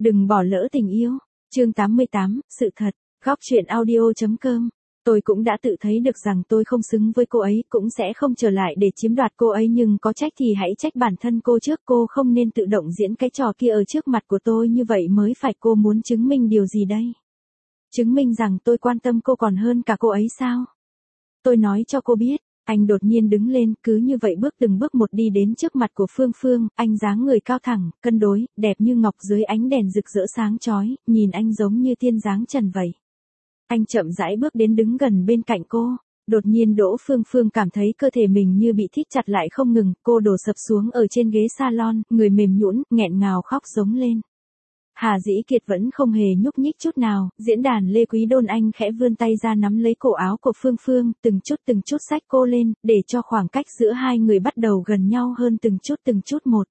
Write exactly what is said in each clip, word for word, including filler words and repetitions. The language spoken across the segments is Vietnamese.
Đừng bỏ lỡ tình yêu. Chương tám mươi tám, sự thật. Góc truyện audio.com. Tôi cũng đã tự thấy được rằng tôi không xứng với cô ấy, cũng sẽ không trở lại để chiếm đoạt cô ấy, nhưng có trách thì hãy trách bản thân cô trước. Cô không nên tự động diễn cái trò kia ở trước mặt của tôi như vậy mới phải. Cô muốn chứng minh điều gì đây? Chứng minh rằng tôi quan tâm cô còn hơn cả cô ấy sao? Tôi nói cho cô biết. Anh đột nhiên đứng lên, cứ như vậy bước từng bước một đi đến trước mặt của Phương Phương. Anh dáng người cao thẳng, cân đối, đẹp như ngọc dưới ánh đèn rực rỡ sáng chói, nhìn anh giống như tiên dáng trần vậy. Anh chậm rãi bước đến đứng gần bên cạnh cô. Đột nhiên Đỗ Phương Phương cảm thấy cơ thể mình như bị thít chặt lại không ngừng, cô đổ sập xuống ở trên ghế salon, người mềm nhũn, nghẹn ngào khóc giống lên. Hà Dĩ Kiệt vẫn không hề nhúc nhích chút nào, diễn đàn Lê Quý Đôn anh khẽ vươn tay ra nắm lấy cổ áo của Phương Phương, từng chút từng chút xách cô lên, để cho khoảng cách giữa hai người bắt đầu gần nhau hơn từng chút từng chút một.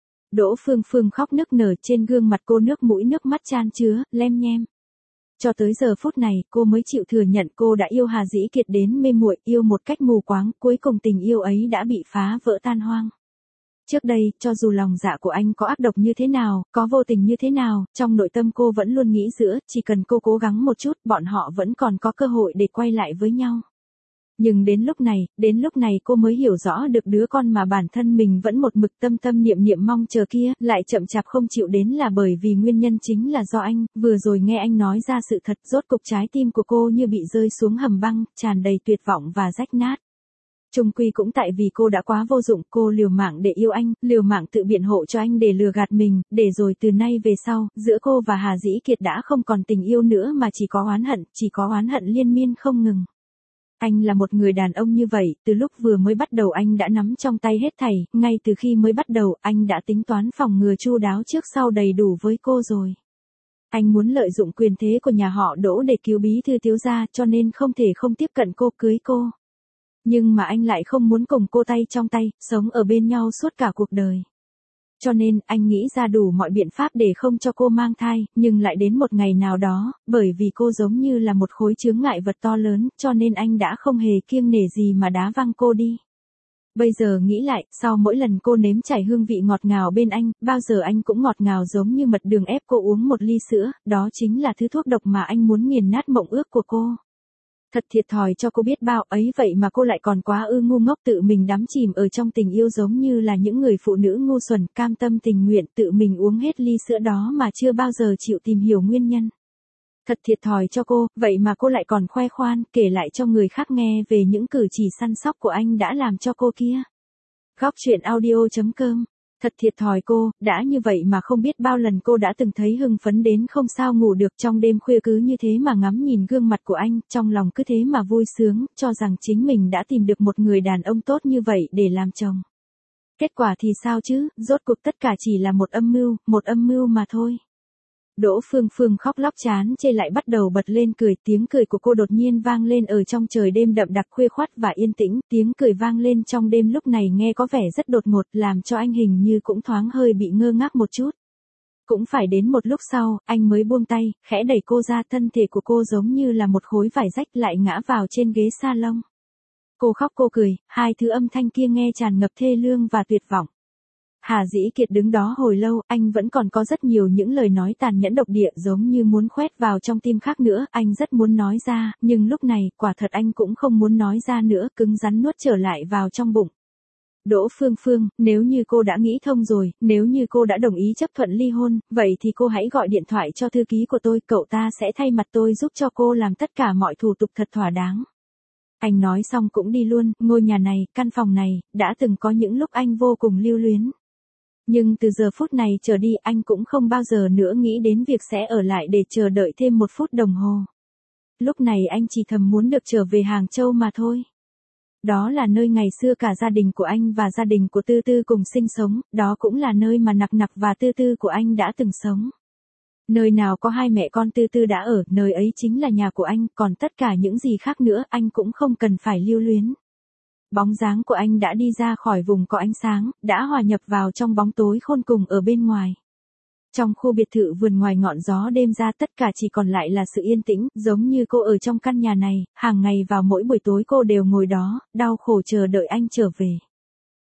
Đỗ Phương Phương khóc nức nở, trên gương mặt cô nước mũi nước mắt chan chứa, lem nhem. Cho tới giờ phút này, cô mới chịu thừa nhận cô đã yêu Hà Dĩ Kiệt đến mê muội, yêu một cách mù quáng, cuối cùng tình yêu ấy đã bị phá vỡ tan hoang. Trước đây, cho dù lòng dạ của anh có ác độc như thế nào, có vô tình như thế nào, trong nội tâm cô vẫn luôn nghĩ giữa, chỉ cần cô cố gắng một chút, bọn họ vẫn còn có cơ hội để quay lại với nhau. Nhưng đến lúc này, đến lúc này cô mới hiểu rõ được đứa con mà bản thân mình vẫn một mực tâm tâm niệm niệm mong chờ kia, lại chậm chạp không chịu đến là bởi vì nguyên nhân chính là do anh. Vừa rồi nghe anh nói ra sự thật, rốt cục trái tim của cô như bị rơi xuống hầm băng, tràn đầy tuyệt vọng và rách nát. Chung quy cũng tại vì cô đã quá vô dụng, cô liều mạng để yêu anh, liều mạng tự biện hộ cho anh để lừa gạt mình, để rồi từ nay về sau, giữa cô và Hà Dĩ Kiệt đã không còn tình yêu nữa mà chỉ có oán hận, chỉ có oán hận liên miên không ngừng. Anh là một người đàn ông như vậy, từ lúc vừa mới bắt đầu anh đã nắm trong tay hết thảy, ngay từ khi mới bắt đầu, anh đã tính toán phòng ngừa chu đáo trước sau đầy đủ với cô rồi. Anh muốn lợi dụng quyền thế của nhà họ Đỗ để cứu bí thư thiếu gia, cho nên không thể không tiếp cận cô, cưới cô. Nhưng mà anh lại không muốn cùng cô tay trong tay, sống ở bên nhau suốt cả cuộc đời. Cho nên, anh nghĩ ra đủ mọi biện pháp để không cho cô mang thai, nhưng lại đến một ngày nào đó, bởi vì cô giống như là một khối chướng ngại vật to lớn, cho nên anh đã không hề kiêng nể gì mà đá văng cô đi. Bây giờ nghĩ lại, sau mỗi lần cô nếm trải hương vị ngọt ngào bên anh, bao giờ anh cũng ngọt ngào giống như mật đường ép cô uống một ly sữa, đó chính là thứ thuốc độc mà anh muốn nghiền nát mộng ước của cô. Thật thiệt thòi cho cô biết bao, ấy vậy mà cô lại còn quá ư ngu ngốc, tự mình đắm chìm ở trong tình yêu giống như là những người phụ nữ ngu xuẩn, cam tâm tình nguyện tự mình uống hết ly sữa đó mà chưa bao giờ chịu tìm hiểu nguyên nhân. Thật thiệt thòi cho cô, vậy mà cô lại còn khoe khoan, kể lại cho người khác nghe về những cử chỉ săn sóc của anh đã làm cho cô kia. Góc truyện audio.com. Thật thiệt thòi cô, đã như vậy mà không biết bao lần cô đã từng thấy hưng phấn đến không sao ngủ được, trong đêm khuya cứ như thế mà ngắm nhìn gương mặt của anh, trong lòng cứ thế mà vui sướng, cho rằng chính mình đã tìm được một người đàn ông tốt như vậy để làm chồng. Kết quả thì sao chứ, rốt cuộc tất cả chỉ là một âm mưu, một âm mưu mà thôi. Đỗ Phương Phương khóc lóc chán chê lại bắt đầu bật lên cười, tiếng cười của cô đột nhiên vang lên ở trong trời đêm đậm đặc khuya khoắt và yên tĩnh, tiếng cười vang lên trong đêm lúc này nghe có vẻ rất đột ngột, làm cho anh hình như cũng thoáng hơi bị ngơ ngác một chút. Cũng phải đến một lúc sau, anh mới buông tay, khẽ đẩy cô ra, thân thể của cô giống như là một khối vải rách lại ngã vào trên ghế salon. Cô khóc cô cười, hai thứ âm thanh kia nghe tràn ngập thê lương và tuyệt vọng. Hà Dĩ Kiệt đứng đó hồi lâu, anh vẫn còn có rất nhiều những lời nói tàn nhẫn độc địa giống như muốn khoét vào trong tim khác nữa, anh rất muốn nói ra, nhưng lúc này, quả thật anh cũng không muốn nói ra nữa, cứng rắn nuốt trở lại vào trong bụng. Đỗ Phương Phương, nếu như cô đã nghĩ thông rồi, nếu như cô đã đồng ý chấp thuận ly hôn, vậy thì cô hãy gọi điện thoại cho thư ký của tôi, cậu ta sẽ thay mặt tôi giúp cho cô làm tất cả mọi thủ tục thật thỏa đáng. Anh nói xong cũng đi luôn, ngôi nhà này, căn phòng này, đã từng có những lúc anh vô cùng lưu luyến. Nhưng từ giờ phút này trở đi anh cũng không bao giờ nữa nghĩ đến việc sẽ ở lại để chờ đợi thêm một phút đồng hồ. Lúc này anh chỉ thầm muốn được trở về Hàng Châu mà thôi. Đó là nơi ngày xưa cả gia đình của anh và gia đình của Tư Tư cùng sinh sống, đó cũng là nơi mà Nặc Nặc và Tư Tư của anh đã từng sống. Nơi nào có hai mẹ con Tư Tư đã ở, nơi ấy chính là nhà của anh, còn tất cả những gì khác nữa anh cũng không cần phải lưu luyến. Bóng dáng của anh đã đi ra khỏi vùng có ánh sáng, đã hòa nhập vào trong bóng tối khôn cùng ở bên ngoài. Trong khu biệt thự vườn ngoài ngọn gió đêm ra tất cả chỉ còn lại là sự yên tĩnh, giống như cô ở trong căn nhà này, hàng ngày vào mỗi buổi tối cô đều ngồi đó, đau khổ chờ đợi anh trở về.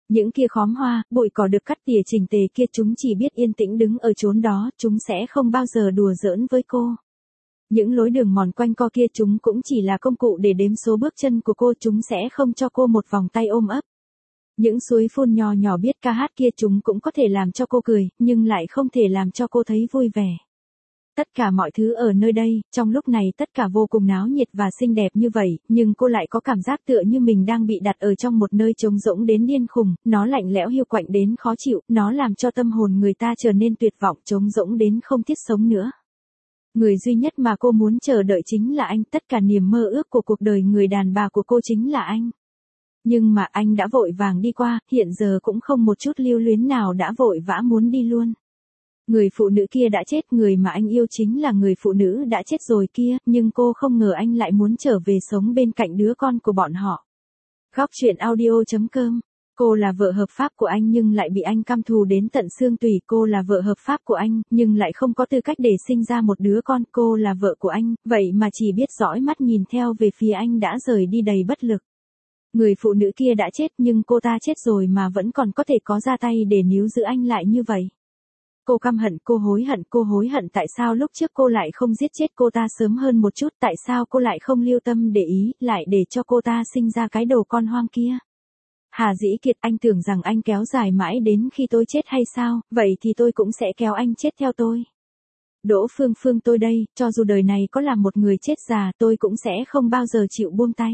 Những kia khóm hoa, bụi cỏ được cắt tỉa chỉnh tề kia chúng chỉ biết yên tĩnh đứng ở chốn đó, chúng sẽ không bao giờ đùa giỡn với cô. Những lối đường mòn quanh co kia chúng cũng chỉ là công cụ để đếm số bước chân của cô, chúng sẽ không cho cô một vòng tay ôm ấp. Những suối phun nho nhỏ biết ca hát kia chúng cũng có thể làm cho cô cười, nhưng lại không thể làm cho cô thấy vui vẻ. Tất cả mọi thứ ở nơi đây, trong lúc này tất cả vô cùng náo nhiệt và xinh đẹp như vậy, nhưng cô lại có cảm giác tựa như mình đang bị đặt ở trong một nơi trống rỗng đến điên khùng, nó lạnh lẽo hiu quạnh đến khó chịu, nó làm cho tâm hồn người ta trở nên tuyệt vọng, trống rỗng đến không thiết sống nữa. Người duy nhất mà cô muốn chờ đợi chính là anh, tất cả niềm mơ ước của cuộc đời người đàn bà của cô chính là anh. Nhưng mà anh đã vội vàng đi qua, hiện giờ cũng không một chút lưu luyến nào, đã vội vã muốn đi luôn. Người phụ nữ kia đã chết, người mà anh yêu chính là người phụ nữ đã chết rồi kia, nhưng cô không ngờ anh lại muốn trở về sống bên cạnh đứa con của bọn họ. Góc truyện audio chấm com. Cô là vợ hợp pháp của anh nhưng lại bị anh căm thù đến tận xương tủy. Cô là vợ hợp pháp của anh, nhưng lại không có tư cách để sinh ra một đứa con. Cô là vợ của anh, vậy mà chỉ biết dõi mắt nhìn theo về phía anh đã rời đi đầy bất lực. Người phụ nữ kia đã chết nhưng cô ta chết rồi mà vẫn còn có thể có ra tay để níu giữ anh lại như vậy. Cô căm hận, cô hối hận, cô hối hận tại sao lúc trước cô lại không giết chết cô ta sớm hơn một chút, tại sao cô lại không lưu tâm để ý, lại để cho cô ta sinh ra cái đồ con hoang kia. Hà Dĩ Kiệt, anh tưởng rằng anh kéo dài mãi đến khi tôi chết hay sao, vậy thì tôi cũng sẽ kéo anh chết theo tôi. Đỗ Phương Phương tôi đây, cho dù đời này có là một người chết già tôi cũng sẽ không bao giờ chịu buông tay.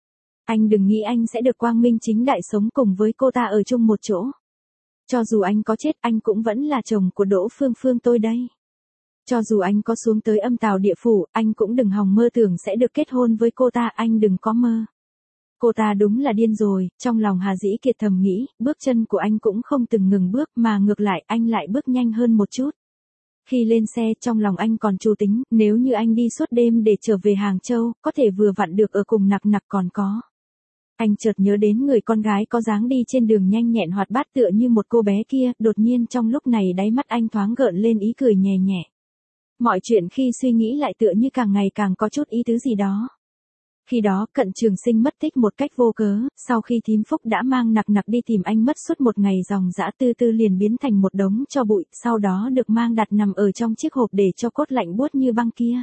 Anh đừng nghĩ anh sẽ được quang minh chính đại sống cùng với cô ta ở chung một chỗ. Cho dù anh có chết anh cũng vẫn là chồng của Đỗ Phương Phương tôi đây. Cho dù anh có xuống tới âm tào địa phủ, anh cũng đừng hòng mơ tưởng sẽ được kết hôn với cô ta, anh đừng có mơ. Cô ta đúng là điên rồi, trong lòng Hà Dĩ Kiệt thầm nghĩ, bước chân của anh cũng không từng ngừng bước mà ngược lại anh lại bước nhanh hơn một chút. Khi lên xe trong lòng anh còn chủ tính, nếu như anh đi suốt đêm để trở về Hàng Châu, có thể vừa vặn được ở cùng Nặc Nặc còn có. Anh chợt nhớ đến người con gái có dáng đi trên đường nhanh nhẹn hoạt bát tựa như một cô bé kia, đột nhiên trong lúc này đáy mắt anh thoáng gợn lên ý cười nhẹ nhẹ. Mọi chuyện khi suy nghĩ lại tựa như càng ngày càng có chút ý tứ gì đó. Khi đó Cận Trường Sinh mất tích một cách vô cớ, sau khi Thím Phúc đã mang Nặc Nặc đi tìm anh mất suốt một ngày dòng dã, tư tư liền biến thành một đống tro bụi, sau đó được mang đặt nằm ở trong chiếc hộp để cho cốt lạnh buốt như băng kia.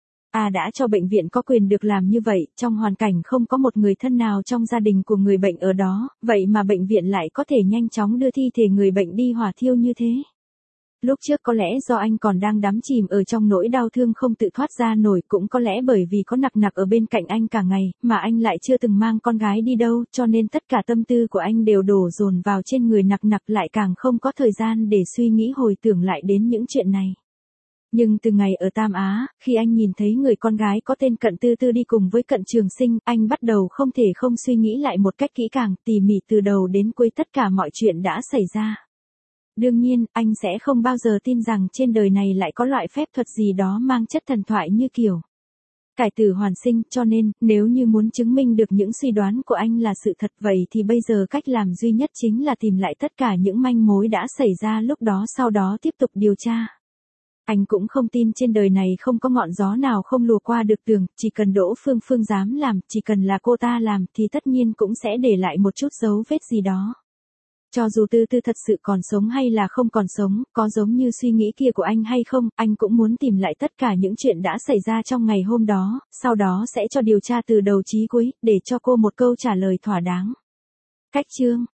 À đã cho bệnh viện có quyền được làm như vậy, trong hoàn cảnh không có một người thân nào trong gia đình của người bệnh ở đó, vậy mà bệnh viện lại có thể nhanh chóng đưa thi thể người bệnh đi hỏa thiêu như thế. Lúc trước có lẽ do anh còn đang đắm chìm ở trong nỗi đau thương không tự thoát ra nổi, cũng có lẽ bởi vì có Nặc Nặc ở bên cạnh anh cả ngày, mà anh lại chưa từng mang con gái đi đâu, cho nên tất cả tâm tư của anh đều đổ dồn vào trên người Nặc Nặc, lại càng không có thời gian để suy nghĩ hồi tưởng lại đến những chuyện này. Nhưng từ ngày ở Tam Á, khi anh nhìn thấy người con gái có tên Cận Tư Tư đi cùng với Cận Trường Sinh, anh bắt đầu không thể không suy nghĩ lại một cách kỹ càng, tỉ mỉ từ đầu đến cuối tất cả mọi chuyện đã xảy ra. Đương nhiên, anh sẽ không bao giờ tin rằng trên đời này lại có loại phép thuật gì đó mang chất thần thoại như kiểu cải tử hoàn sinh, cho nên, nếu như muốn chứng minh được những suy đoán của anh là sự thật vậy thì bây giờ cách làm duy nhất chính là tìm lại tất cả những manh mối đã xảy ra lúc đó, sau đó tiếp tục điều tra. Anh cũng không tin trên đời này không có ngọn gió nào không lùa qua được tường, chỉ cần Đỗ Phương Phương dám làm, chỉ cần là cô ta làm thì tất nhiên cũng sẽ để lại một chút dấu vết gì đó. Cho dù Tư Tư thật sự còn sống hay là không còn sống, có giống như suy nghĩ kia của anh hay không, anh cũng muốn tìm lại tất cả những chuyện đã xảy ra trong ngày hôm đó, sau đó sẽ cho điều tra từ đầu chí cuối, để cho cô một câu trả lời thỏa đáng. Cách chương